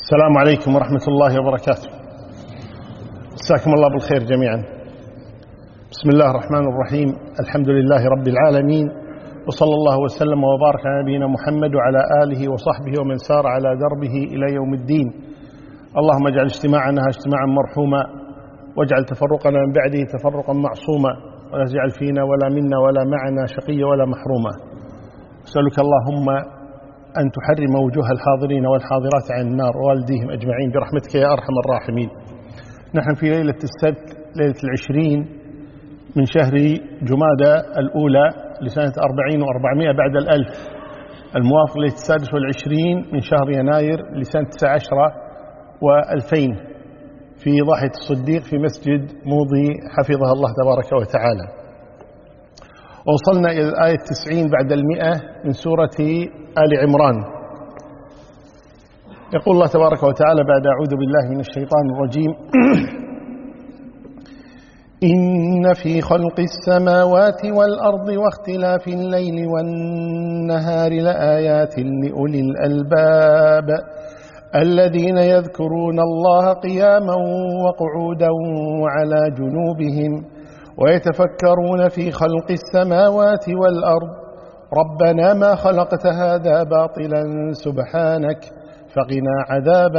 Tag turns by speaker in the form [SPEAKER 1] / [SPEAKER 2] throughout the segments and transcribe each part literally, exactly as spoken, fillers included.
[SPEAKER 1] السلام عليكم ورحمة الله وبركاته. مساكم الله بالخير جميعا. بسم الله الرحمن الرحيم. الحمد لله رب العالمين، وصلى الله وسلم وبارك على نبينا محمد وعلى آله وصحبه ومن سار على دربه إلى يوم الدين. اللهم اجعل اجتماعنا اجتماعا مرحوما، واجعل تفرقنا من بعده تفرقا معصوما، ولا تجعل فينا ولا منا ولا معنا شقيا ولا محروما. أسألك اللهم أن تحرم وجوه الحاضرين والحاضرات عن النار ووالديهم أجمعين برحمتك يا أرحم الراحمين. نحن في ليلة السبت، ليلة العشرين من شهر جمادى الأولى لسنة أربعين وأربعمائة بعد الألف، الموافق ليلة السادس والعشرين من شهر يناير لسنة تسعة عشر وألفين، في ضاحية الصديق في مسجد موضي حفظها الله تبارك وتعالى. وصلنا إلى الآية التسعين بعد المئة من سورة آل عمران. يقول الله تبارك وتعالى بعد أعوذ بالله من الشيطان الرجيم: إن في خلق السماوات والأرض واختلاف الليل والنهار لآيات لأولي الألباب الذين يذكرون الله قياما وقعودا وعلى جنوبهم ويتفكرون في خلق السماوات والأرض ربنا ما خلقت هذا باطلا سبحانك فقنا عذاب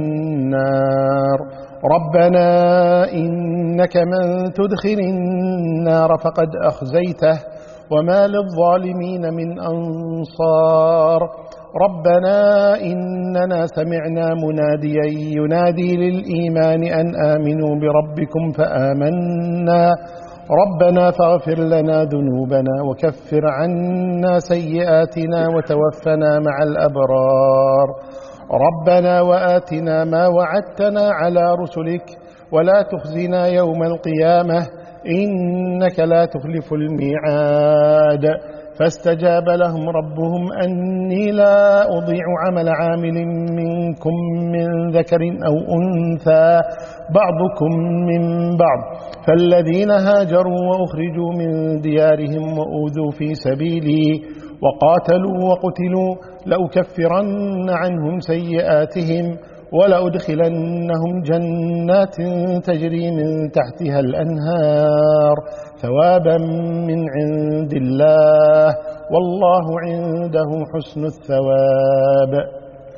[SPEAKER 1] النار ربنا إنك من تدخل النار فقد أخزيته وما للظالمين من أنصار ربنا إننا سمعنا مناديا ينادي للإيمان أن آمنوا بربكم فآمنا ربنا فاغفر لنا ذنوبنا وكفر عنا سيئاتنا وتوفنا مع الأبرار ربنا وآتنا ما وعدتنا على رسلك ولا تخزنا يوم القيامة إنك لا تخلف الميعاد فاستجاب لهم ربهم أني لا أضيع عمل عامل منكم من ذكر أو أنثى بعضكم من بعض فالذين هاجروا وأخرجوا من ديارهم وأوذوا في سبيلي وقاتلوا وقتلوا لأكفرن عنهم سيئاتهم ولأدخلنهم جنات تجري من تحتها الأنهار ثوابا من عند الله والله عنده حسن الثواب.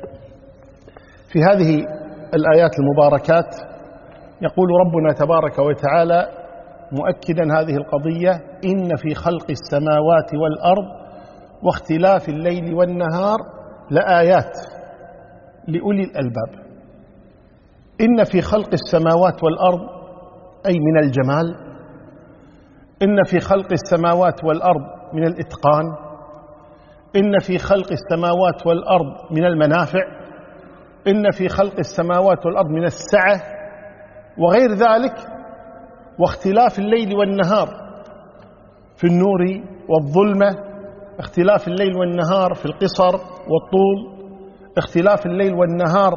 [SPEAKER 1] في هذه الآيات المباركات يقول ربنا تبارك وتعالى مؤكدا هذه القضية: إن في خلق السماوات والأرض واختلاف الليل والنهار لآيات لأولي الألباب. إن في خلق السماوات والأرض أي من الجمال، إن في خلق السماوات والأرض من الإتقان، إن في خلق السماوات والأرض من المنافع، إن في خلق السماوات والأرض من السعة وغير ذلك. واختلاف الليل والنهار في النور والظلمة، اختلاف الليل والنهار في القصر والطول، اختلاف الليل والنهار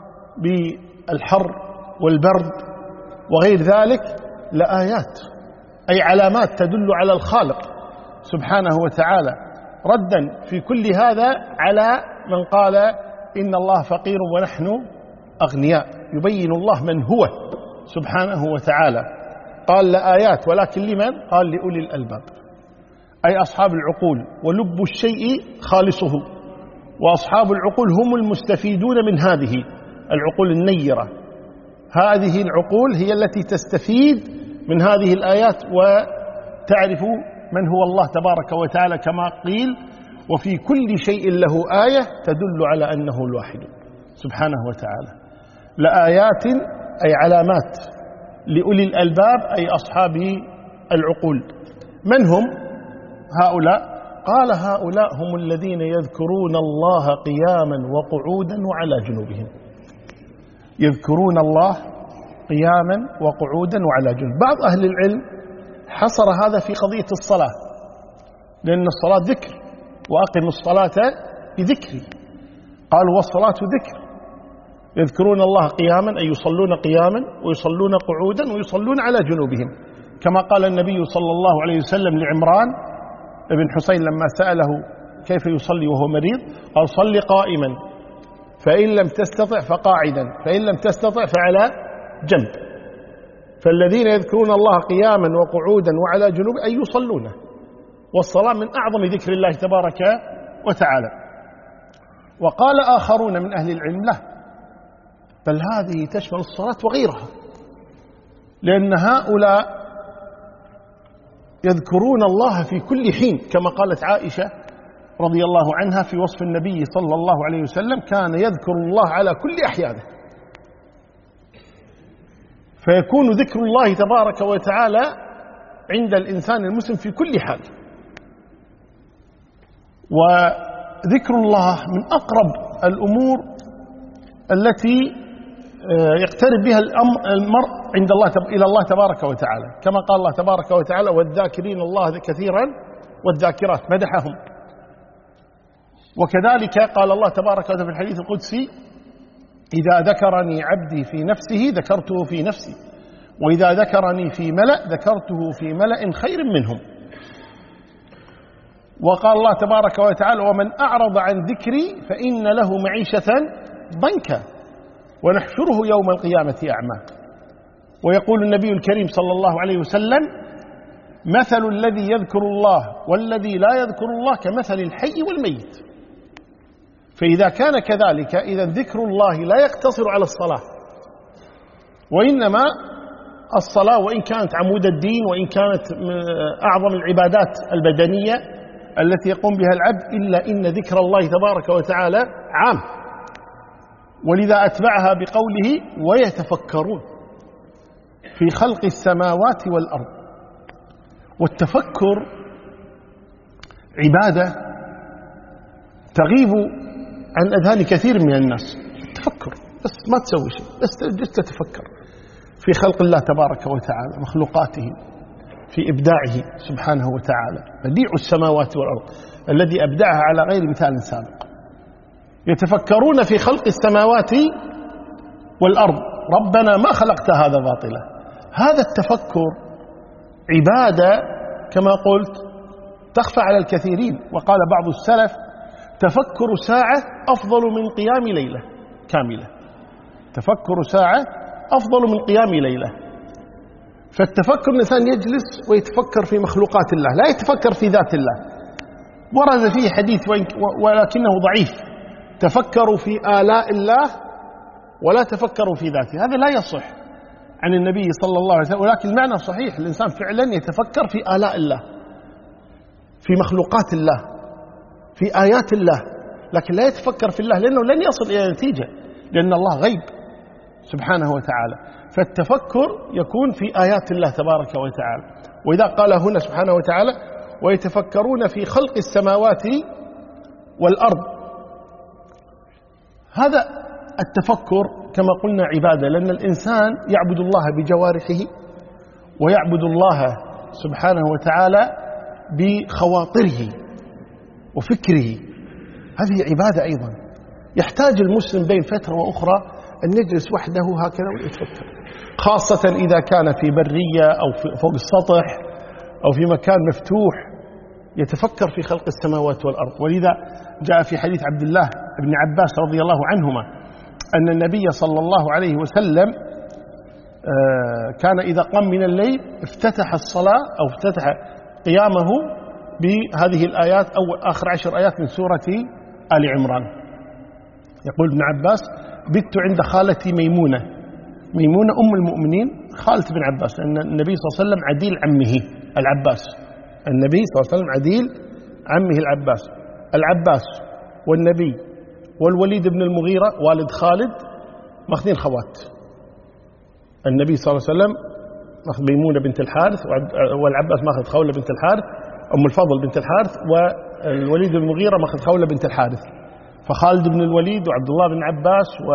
[SPEAKER 1] بالحر والبرد وغير ذلك لآيات، أي علامات تدل على الخالق سبحانه وتعالى، ردا في كل هذا على من قال إن الله فقير ونحن أغنياء. يبين الله من هو سبحانه وتعالى. قال لآيات، ولكن لمن؟ قال لأولي الألباب، أي أصحاب العقول، ولب الشيء خالصه، وأصحاب العقول هم المستفيدون من هذه العقول النيرة. هذه العقول هي التي تستفيد من هذه الآيات وتعرف من هو الله تبارك وتعالى، كما قيل: وفي كل شيء له آية تدل على أنه الواحد سبحانه وتعالى. لآيات أي علامات لأولي الألباب، أي أصحاب العقول. من هم هؤلاء؟ قال: هؤلاء هم الذين يذكرون الله قياما وقعودا وعلى جنوبهم. يذكرون الله قياما وقعودا وعلى جنوب. بعض أهل العلم حصر هذا في قضية الصلاة، لأن الصلاة ذكر، وأقم الصلاة بذكري. قالوا: والصلاة ذكر. يذكرون الله قياما أي يصلون قياما ويصلون قعودا ويصلون على جنوبهم، كما قال النبي صلى الله عليه وسلم لعمران ابن حسين لما سأله كيف يصلي وهو مريض، قال: صل قائما فإن لم تستطع فقاعدا، فإن لم تستطع فعلى جنب. فالذين يذكرون الله قياما وقعودا وعلى جنوب أي يصلونه، والصلاة من أعظم ذكر الله تبارك وتعالى. وقال آخرون من أهل العلم له، بل هذه تشمل الصلاة وغيرها، لأن هؤلاء يذكرون الله في كل حين، كما قالت عائشة رضي الله عنها في وصف النبي صلى الله عليه وسلم: كان يذكر الله على كل أحيانه. فيكون ذكر الله تبارك وتعالى عند الإنسان المسلم في كل حال. وذكر الله من أقرب الأمور التي يقترب بها المرء عند الله إلى الله تبارك وتعالى، كما قال الله تبارك وتعالى: والذاكرين الله كثيرا والذاكرات، مدحهم. وكذلك قال الله تبارك وتعالى في الحديث القدسي: إذا ذكرني عبدي في نفسه ذكرته في نفسي، وإذا ذكرني في ملأ ذكرته في ملأ خير منهم. وقال الله تبارك وتعالى: ومن أعرض عن ذكري فإن له معيشة ضنكا ونحشره يوم القيامة أعمى. ويقول النبي الكريم صلى الله عليه وسلم: مثل الذي يذكر الله والذي لا يذكر الله كمثل الحي والميت. فإذا كان كذلك، إذا ذكر الله لا يقتصر على الصلاة، وإنما الصلاة وإن كانت عمود الدين وإن كانت أعظم العبادات البدنية التي يقوم بها العبد، إلا إن ذكر الله تبارك وتعالى عام. ولذا أتبعها بقوله: ويتفكرون في خلق السماوات والأرض. والتفكر عبادة تغيب عن أذهان كثير من الناس. التفكر بس ما تسوي شيء، بس تجلس تتفكر في خلق الله تبارك وتعالى، مخلوقاته، في إبداعه سبحانه وتعالى، بديع السماوات والأرض الذي أبدعها على غير مثال سابق. يتفكرون في خلق السماوات والأرض، ربنا ما خلقت هذا باطلا. هذا التفكر عبادة كما قلت تخفى على الكثيرين. وقال بعض السلف: تفكر ساعة أفضل من قيام ليلة كاملة. تفكر ساعة أفضل من قيام ليلة. فالتفكر الإنسان يجلس ويتفكر في مخلوقات الله، لا يتفكر في ذات الله. ورد فيه حديث ولكنه ضعيف: تفكروا في آلاء الله ولا تفكروا في ذاته. هذا لا يصح عن النبي صلى الله عليه وسلم، ولكن المعنى صحيح. الإنسان فعلا يتفكر في آلاء الله، في مخلوقات الله، في آيات الله، لكن لا يتفكر في الله، لأنه لن يصل إلى نتيجة، لأن الله غيب سبحانه وتعالى. فالتفكر يكون في آيات الله تبارك وتعالى. وإذا قال هنا سبحانه وتعالى: ويتفكرون في خلق السماوات والأرض، هذا التفكر كما قلنا عبادة، لأن الإنسان يعبد الله بجوارحه ويعبد الله سبحانه وتعالى بخواطره وفكره. هذه عبادة أيضا. يحتاج المسلم بين فترة وأخرى أن يجلس وحده هكذا ويتفكر، خاصة إذا كان في برية أو فوق السطح أو في مكان مفتوح، يتفكر في خلق السماوات والأرض. ولذا جاء في حديث عبد الله بن عباس رضي الله عنهما أن النبي صلى الله عليه وسلم كان إذا قام من الليل افتتح الصلاة أو افتتح قيامه بهذه الآيات أو آخر عشر آيات من سورة آل عمران. يقول ابن عباس: بت عند خالتي ميمونة. ميمونة أم المؤمنين خالة ابن عباس، أن النبي صلى الله عليه وسلم عديل عمه العباس. النبي صلى الله عليه وسلم عديل عمه العباس. العباس والنبي والوليد بن المغيرة والد خالد ماخذين خوات. النبي صلى الله عليه وسلم ماخذ ميمونة بنت الحارث، والعباس ماخذ خولة بنت الحارث أم الفضل بنت الحارث، والوليد بن المغيرة ماخذ خولة بنت الحارث. فخالد بن الوليد وعبد الله بن عباس و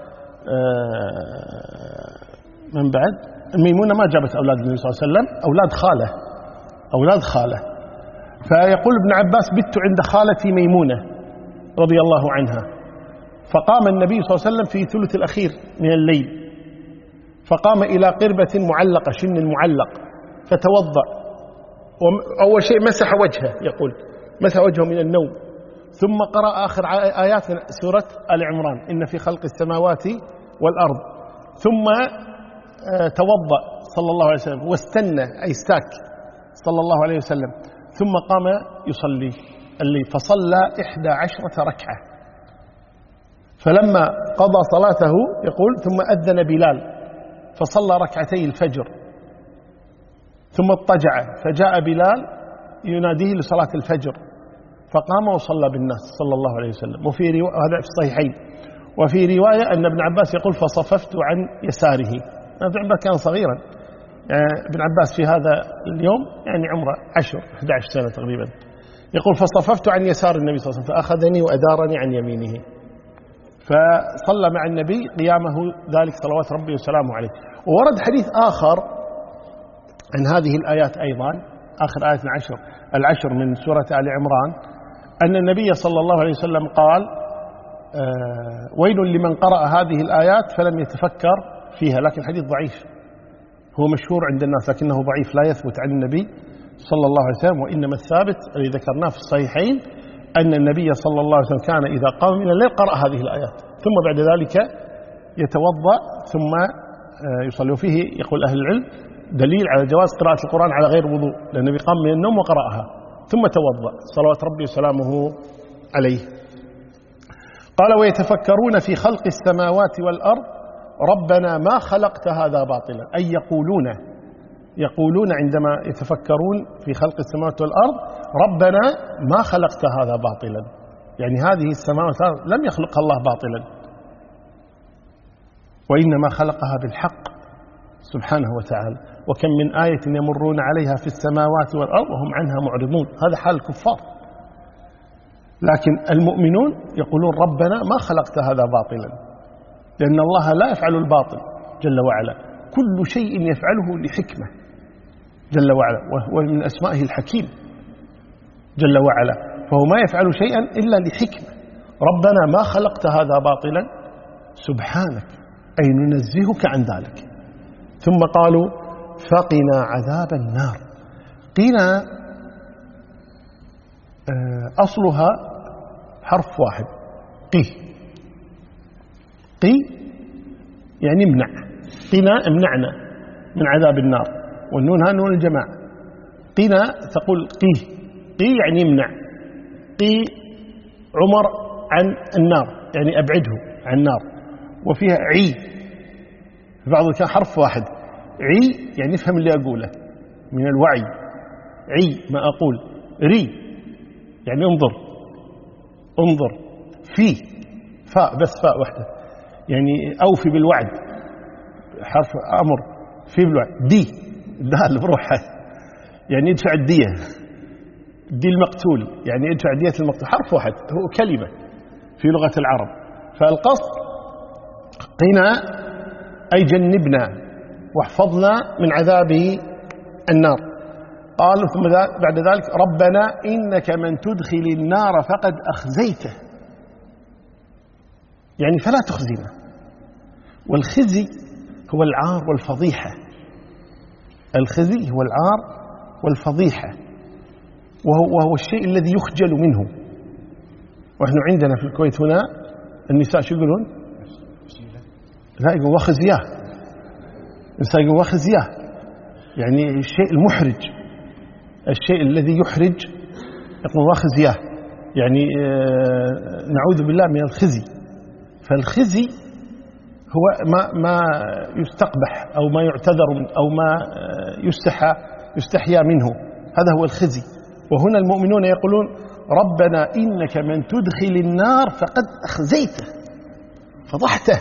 [SPEAKER 1] من بعد الميمونة ما جابت أولاد النبي صلى الله عليه وسلم، أولاد خالة أولاد خالة. فيقول ابن عباس: بت عند خالتي ميمونة رضي الله عنها. فقام النبي صلى الله عليه وسلم في ثلث الأخير من الليل، فقام إلى قربة معلقة، شن معلق، فتوضأ. أول شيء مسح وجهه، يقول مسح وجهه من النوم، ثم قرأ آخر آيات من سورة آل عمران إن في خلق السماوات والأرض، ثم توضأ صلى الله عليه وسلم واستنى أي استاك صلى الله عليه وسلم، ثم قام يصلي الليل فصلى إحدى عشرة ركعة. فلما قضى صلاته يقول ثم أذن بلال فصلى ركعتي الفجر، ثم اضطجع فجاء بلال يناديه لصلاة الفجر فقام وصلى بالناس صلى الله عليه وسلم. وفي رواية هذا في الصحيحين، وفي رواية أن ابن عباس يقول فصففت عن يساره. ابن عباس كان صغيرا، يعني ابن عباس في هذا اليوم يعني عمره عشر أحد عشر سنة تقريبا، يقول فصففت عن يسار النبي صلى الله عليه وسلم فأخذني وأدارني عن يمينه، فصلى مع النبي قيامه ذلك صلوات ربي وسلامه عليه. وورد حديث آخر عن هذه الآيات أيضا، آخر آية العشر العشر من سورة آل عمران، أن النبي صلى الله عليه وسلم قال آه ويل لمن قرأ هذه الآيات فلم يتفكر فيها، لكن الحديث ضعيف، هو مشهور عند الناس لكنه ضعيف لا يثبت عن النبي صلى الله عليه وسلم. وإنما الثابت الذي ذكرناه في الصحيحين أن النبي صلى الله عليه وسلم كان إذا قام من الليل قرأ هذه الآيات ثم بعد ذلك يتوضأ ثم يصلي. وفيه يقول أهل العلم دليل على جواز قراءة القرآن على غير وضوء، لأن النبي قام من النوم وقرأها ثم توضأ صلوات ربي وسلامه عليه. قال ويتفكرون في خلق السماوات والأرض ربنا ما خلقت هذا باطلا، أي يقولون يقولون عندما يتفكرون في خلق السماوات والأرض ربنا ما خلقت هذا باطلا، يعني هذه السماوات والأرض لم يخلقها الله باطلا وإنما خلقها بالحق سبحانه وتعالى. وكم من آية يمرون عليها في السماوات والأرض وهم عنها معرضون، هذا حال الكفار. لكن المؤمنون يقولون ربنا ما خلقت هذا باطلا، لأن الله لا يفعل الباطل جل وعلا، كل شيء يفعله لحكمة جل وعلا، وهو من أسمائه الحكيم جل وعلا، فهو ما يفعل شيئا إلا لحكمة. ربنا ما خلقت هذا باطلا سبحانك، أي ننزهك عن ذلك. ثم قالوا فقنا عذاب النار. قنا أصلها حرف واحد قي، قي يعني امنع، قنا امنعنا من عذاب النار، والنون ها نون الجماعة. قنا تقول قي، قي يعني امنع، قي عمر عن النار يعني أبعده عن النار. وفيها عي في بعض كان حرف واحد، عي يعني افهم اللي أقوله من الوعي، عي ما أقول، ري يعني انظر انظر، في فاء بس فاء واحدة يعني أوفي بالوعد، حرف أمر في بالوعد. دي دال بروحها يعني ادفع الدية، دي المقتول يعني ادفع دية المقتول، حرف واحد هو كلمة في لغة العرب. فالقصد قنا أي جنبنا واحفظنا من عذاب النار. قالوا ثم بعد ذلك ربنا إنك من تدخل النار فقد أخزيته، يعني فلا تخزينا. والخزي هو العار والفضيحة، الخزي هو العار والفضيحة، وهو, وهو الشيء الذي يخجل منه. ونحن عندنا في الكويت هنا النساء شو يقولون؟ لا يقول وخزياه، النساء يقول وخزياه يعني الشيء المحرج، الشيء الذي يحرج يقول وخزياه، يعني نعوذ بالله من الخزي. فالخزي هو ما ما يستقبح أو ما يعتذر منه أو ما يستحى يستحيا منه، هذا هو الخزي. وهنا المؤمنون يقولون ربنا إنك من تدخل النار فقد أخزيته، فضحته.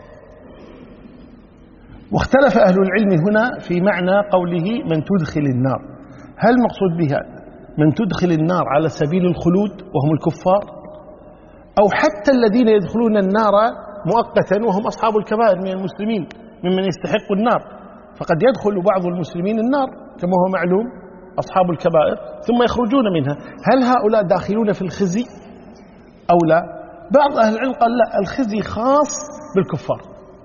[SPEAKER 1] واختلف أهل العلم هنا في معنى قوله من تدخل النار، هل المقصود بها من تدخل النار على سبيل الخلود وهم الكفار، أو حتى الذين يدخلون النار مؤقتا وهم أصحاب الكبائر من المسلمين ممن يستحق النار، فقد يدخل بعض المسلمين النار كما هو معلوم أصحاب الكبائر ثم يخرجون منها، هل هؤلاء داخلون في الخزي أو لا؟ بعض أهل العلم قال لا، الخزي خاص بالكفار،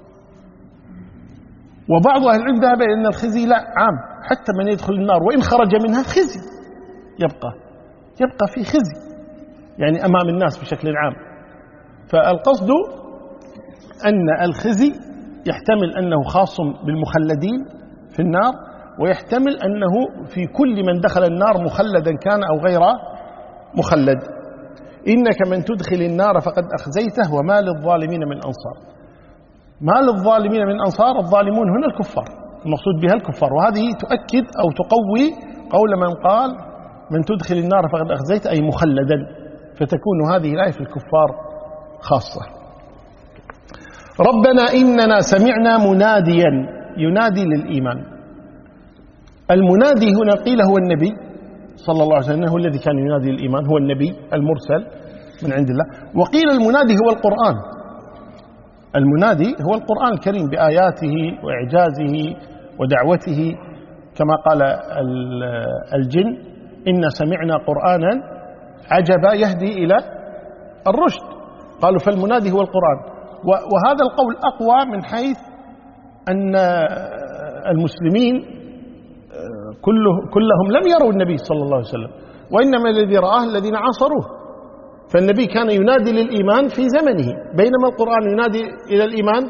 [SPEAKER 1] وبعض أهل العلم ذهب إلى أن الخزي لا عام، حتى من يدخل النار وإن خرج منها خزي يبقى يبقى في خزي يعني أمام الناس بشكل عام. فالقصد أن الخزي يحتمل أنه خاص بالمخلدين في النار، ويحتمل أنه في كل من دخل النار مخلدا كان أو غير مخلد. إنك من تدخل النار فقد أخزيته وما للظالمين من أنصار. ما للظالمين من أنصار، الظالمون هنا الكفار، المقصود بها الكفار. وهذه تؤكد أو تقوي قول من قال من تدخل النار فقد أخزيت أي مخلدا، فتكون هذه الآية في الكفار خاصة. ربنا إننا سمعنا مناديا ينادي للإيمان. المنادي هنا قيل هو النبي صلى الله عليه وسلم، هو الذي كان ينادي الإيمان، هو النبي المرسل من عند الله. وقيل المنادي هو القرآن، المنادي هو القرآن الكريم بآياته وإعجازه ودعوته، كما قال الجن إن سمعنا قرآنا عجبا يهدي إلى الرشد، قالوا فالمنادي هو القرآن. وهذا القول أقوى من حيث أن المسلمين كله كلهم لم يروا النبي صلى الله عليه وسلم، وإنما الذي رآه الذين عاصروه. فالنبي كان ينادي للإيمان في زمنه، بينما القرآن ينادي إلى الإيمان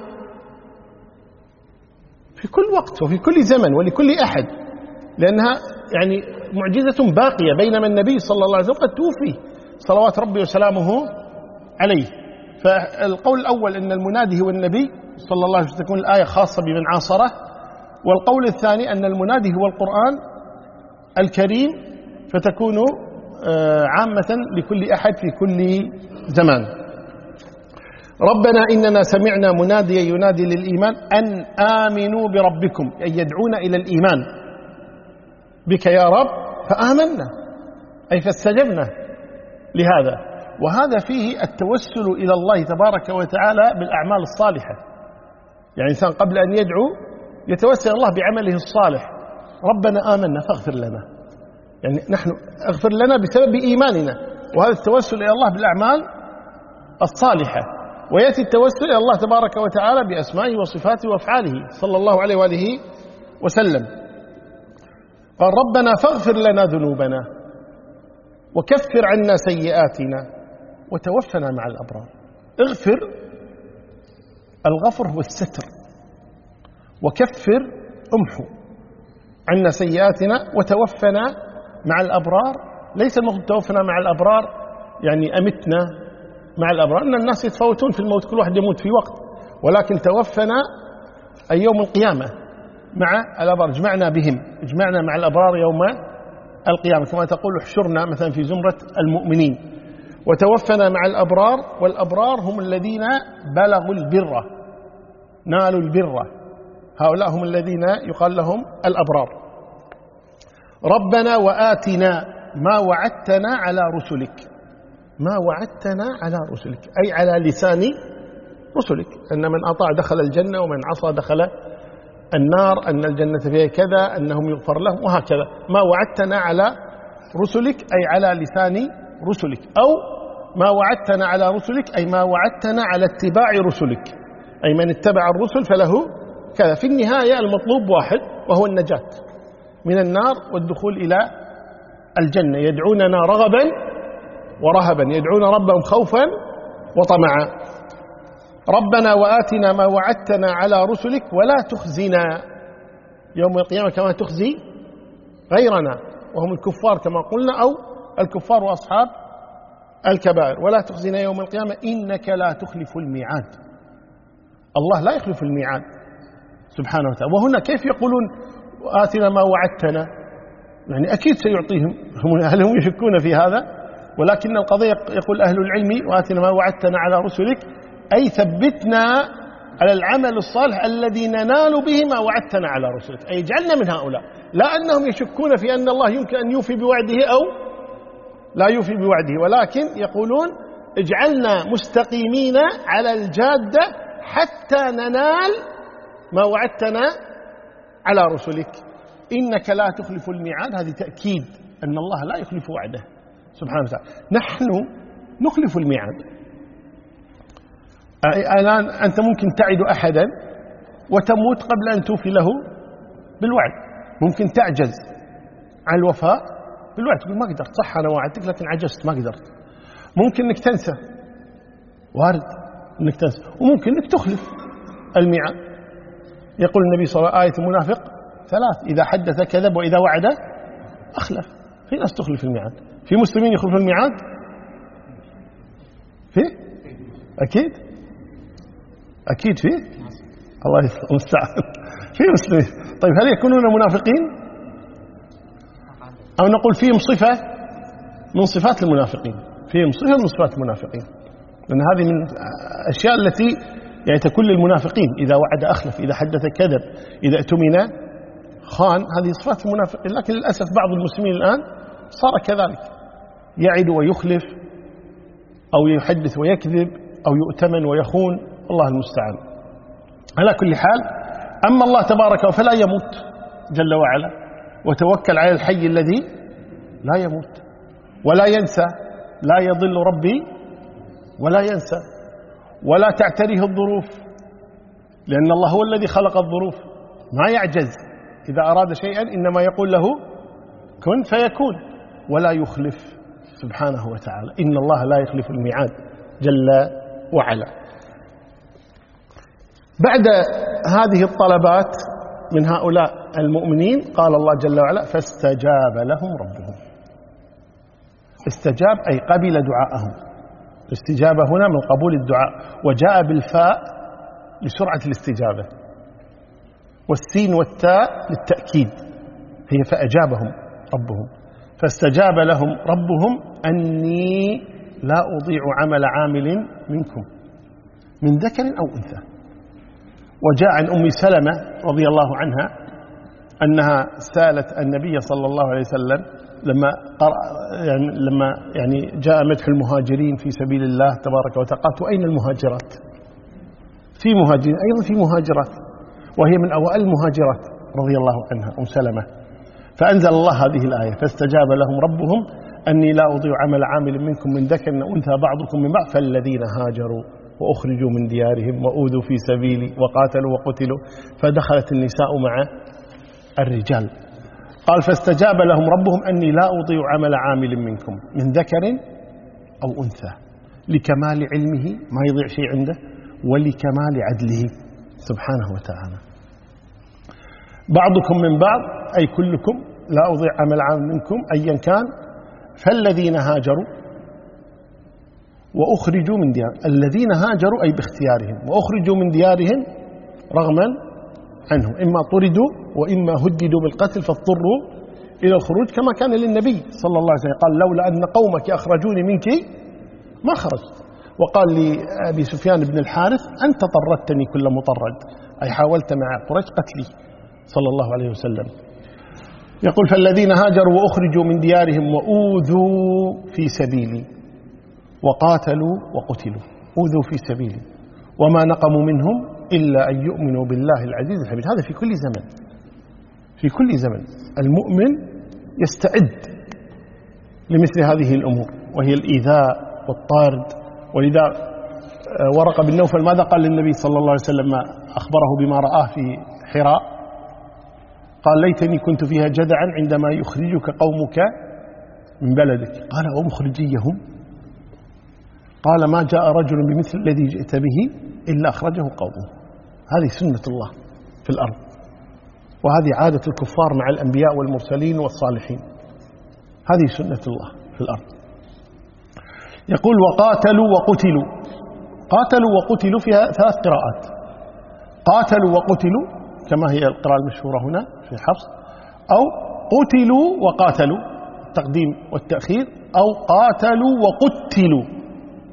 [SPEAKER 1] في كل وقت وفي كل زمن ولكل أحد، لأنها يعني معجزة باقية، بينما النبي صلى الله عليه وسلم قد توفي صلوات ربي وسلامه عليه. فالقول الأول أن المنادي هو النبي صلى الله عليه وسلم تكون الآية خاصة بمن عاصره، والقول الثاني أن المنادي هو القرآن الكريم فتكون عامة لكل أحد في كل زمان. ربنا إننا سمعنا مناديا ينادي للإيمان أن آمنوا بربكم، أي يدعون إلى الإيمان بك يا رب فآمنا، أي فاستجبنا لهذا. وهذا فيه التوسل إلى الله تبارك وتعالى بالأعمال الصالحة. يعني الإنسان قبل أن يدعو يتوسل الله بعمله الصالح، ربنا آمنا فاغفر لنا، يعني نحن اغفر لنا بسبب إيماننا، وهذا التوسل إلى الله بالأعمال الصالحة. ويأتي التوسل إلى الله تبارك وتعالى بأسمائه وصفاته وأفعاله صلى الله عليه وآله وسلم. قال ربنا فاغفر لنا ذنوبنا وكفر عنا سيئاتنا وتوفنا مع الأبرار. اغفر، الغفر هو الستر، وكفر امحو عنا سيئاتنا وتوفنا مع الأبرار. ليس المقصود توفنا مع الأبرار يعني أمتنا مع الأبرار، أن الناس يتفاوتون في الموت، كل واحد يموت في وقت، ولكن توفنا أي يوم القيامة مع الأبرار، اجمعنا بهم، اجمعنا مع الأبرار يوم القيامة، كما تقول احشرنا مثلا في زمرة المؤمنين. وتوفنا مع الأبرار، والأبرار هم الذين بلغوا البر، نالوا البر، هؤلاء هم الذين يقال لهم الأبرار. ربنا وآتنا ما وعدتنا على رسلك، ما وعدتنا على رسلك أي على لسان رسلك، أن من أطاع دخل الجنة ومن عصى دخل النار، أن الجنة فيها كذا، أنهم يغفر لهم، وهكذا. ما وعدتنا على رسلك أي على لسان رسلك، أو ما وعدتنا على رسلك أي ما وعدتنا على اتباع رسلك، أي من اتبع الرسل فله كذا. في النهاية المطلوب واحد وهو النجاة من النار والدخول إلى الجنة. يدعوننا رغبا ورهبا، يدعون ربهم خوفا وطمعا. ربنا وآتنا ما وعدتنا على رسلك ولا تخزنا يوم القيامة كما تخزي غيرنا وهم الكفار كما قلنا، أو الكفار وأصحاب الكبائر. ولا تخزنا يوم القيامة إنك لا تخلف الميعاد. الله لا يخلف الميعاد سبحانه وتعالى. وهنا كيف يقولون آتنا ما وعدتنا؟ يعني أكيد سيعطيهم، هل هم يشكون في هذا؟ ولكن القضية يقول أهل العلم وآتنا ما وعدتنا على رسلك أي ثبتنا على العمل الصالح الذي ننال به ما وعدتنا على رسلك، أي اجعلنا من هؤلاء. لا أنهم يشكون في أن الله يمكن أن يوفي بوعده أو لا يوفي بوعده، ولكن يقولون اجعلنا مستقيمين على الجادة حتى ننال ما وعدتنا على رسلك. إنك لا تخلف الميعاد، هذه تأكيد أن الله لا يخلف وعده سبحانه وتعالى. نحن نخلف الميعاد. الآن أنت ممكن تعد أحدا وتموت قبل أن توفي له بالوعد، ممكن تعجز عن الوفاء بالوعد، تقول ما قدرت، صح أنا وعدتك لكن عجزت ما قدرت. ممكن أنك تنسى، وارد أنك تنسى، وممكن أنك تخلف الميعاد. يقول النبي صلى الله عليه وسلم: آية المنافق ثلاث: إذا حدث كذب، وإذا وعد أخلف. في ناس تخلف الميعاد، في مسلمين يخلفون الميعاد؟ في؟ أكيد أكيد في؟ الله المستعان. في مسلمين. طيب هل يكونون منافقين؟ أو نقول فيهم صفة من صفات المنافقين، فيهم صفة من صفات المنافقين، لأن هذه من الأشياء التي يعني تكون للمنافقين: إذا وعد أخلف، إذا حدث كذب، إذا اؤتمن خان. هذه صفات المنافقين. لكن للأسف بعض المسلمين الآن صار كذلك، يعد ويخلف، أو يحدث ويكذب، أو يؤتمن ويخون. الله المستعان. على كل حال، أما الله تبارك فلا يموت جل وعلا، وتوكل على الحي الذي لا يموت ولا ينسى. لا يضل ربي ولا ينسى، ولا تعتريه الظروف، لأن الله هو الذي خلق الظروف، ما يعجز. إذا أراد شيئا إنما يقول له كن فيكون، ولا يخلف سبحانه وتعالى. إن الله لا يخلف الميعاد جل وعلا. بعد هذه الطلبات من هؤلاء المؤمنين قال الله جل وعلا: فاستجاب لهم ربهم. استجاب أي قبل دعاءهم. الاستجابة هنا من قبول الدعاء، وجاء بالفاء لسرعة الاستجابة، والسين والتاء للتأكيد، هي فأجابهم ربهم. فاستجاب لهم ربهم أني لا أضيع عمل عامل منكم من ذكر أو أنثى. وجاء عن أم سلمة رضي الله عنها أنها سألت النبي صلى الله عليه وسلم لما يعني لما يعني جاء مدح المهاجرين في سبيل الله تبارك وتعالى: وأين المهاجرات؟ في مهاجرين أيضا في مهاجرات، وهي من أوائل المهاجرات رضي الله عنها أم سلمة. فأنزل الله هذه الآية: فاستجاب لهم ربهم أني لا أضيع عمل عامل منكم من ذكر أو أنثى بعضكم من بعض فالذين هاجروا وأخرجوا من ديارهم وأوذوا في سبيلي وقاتلوا وقتلوا. فدخلت النساء مع الرجال. قال: فاستجاب لهم ربهم أني لا أضيع عمل عامل منكم من ذكر أو أنثى، لكمال علمه، ما يضيع شيء عنده، ولكمال عدله سبحانه وتعالى. بعضكم من بعض أي كلكم، لا أضيع عمل عامل منكم أيا كان. فالذين هاجروا وأخرجوا من ديارهم. الذين هاجروا أي باختيارهم، وأخرجوا من ديارهم رغما عنهم، إما طردوا وإما هددوا بالقتل فاضطروا إلى الخروج، كما كان للنبي صلى الله عليه وسلم. قال: لولا أن قومك أخرجوني منك ما خرجت. وقال لأبي سفيان بن الحارث: أنت طردتني كل مطرد، أي حاولت مع قريش قتلي صلى الله عليه وسلم. يقول: فالذين هاجروا وأخرجوا من ديارهم وأوذوا في سبيلي وقاتلوا وقتلوا. أوذوا في سبيلي، وما نقموا منهم إلا أن يؤمنوا بالله العزيز الحميد. هذا في كل زمن، في كل زمن المؤمن يستعد لمثل هذه الأمور، وهي الإيذاء والطارد. ولذا ورقة بن نوفل ماذا قال للنبي صلى الله عليه وسلم؟ أخبره بما رآه في حراء، قال: ليتني كنت فيها جدعا عندما يخرجك قومك من بلدك. قال: ومخرجيهم؟ قال: ما جاء رجل بمثل الذي جئت به إلا أخرجه قومه. هذه سنة الله في الأرض، وهذه عادة الكفار مع الأنبياء والمرسلين والصالحين. هذه سنة الله في الأرض. يقول: وقاتلوا وقتلوا. قاتلوا وقتلوا فيها ثلاث قراءات: قاتلوا وقتلوا كما هي القراءة المشهورة هنا في حفص، أو قتلوا وقاتلوا التقديم والتأخير، أو قاتلوا وقتلوا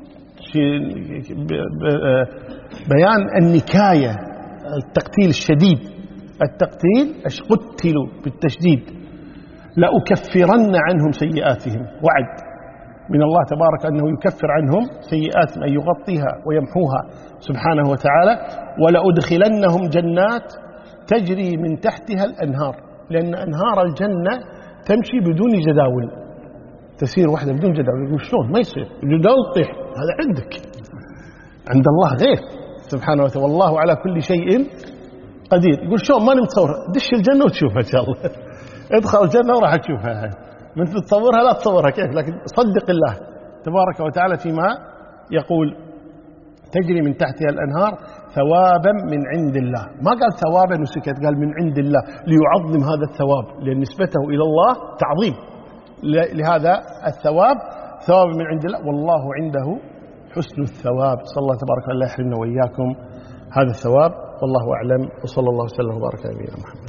[SPEAKER 1] بيان النكاية، التقتيل الشديد. التقتيل قتلوا بالتشديد. لأكفرن عنهم سيئاتهم، وعد من الله تبارك أنه يكفر عنهم سيئاتهم، أن يغطيها ويمحوها سبحانه وتعالى. ولأدخلنهم جنات تجري من تحتها الأنهار، لأن أنهار الجنة تمشي بدون جداول. تسير واحدة بدون جداول، يقول: شلون؟ ما يصير جداول تطيح، هذا عندك، عند الله غير سبحانه وتعالى، والله على كل شيء قدير. يقول: شلون؟ ما نتصور. دش الجنة وتشوفها إن شاء الله. ادخل الجنة وراح تشوفها. من تتصورها لا تصورها كيف، لكن صدق الله تبارك وتعالى فيما يقول تجري من تحتها الأنهار ثوابا من عند الله. ما قال ثوابا وسكت، قال من عند الله ليعظم هذا الثواب، لأن نسبته إلى الله تعظيم لهذا الثواب، ثواب من عند الله والله عنده حسن الثواب. صلى الله تبارك وتعالى يحرمنا وإياكم هذا الثواب، والله أعلم، وصلى الله وسلم وبارك على نبينا محمد.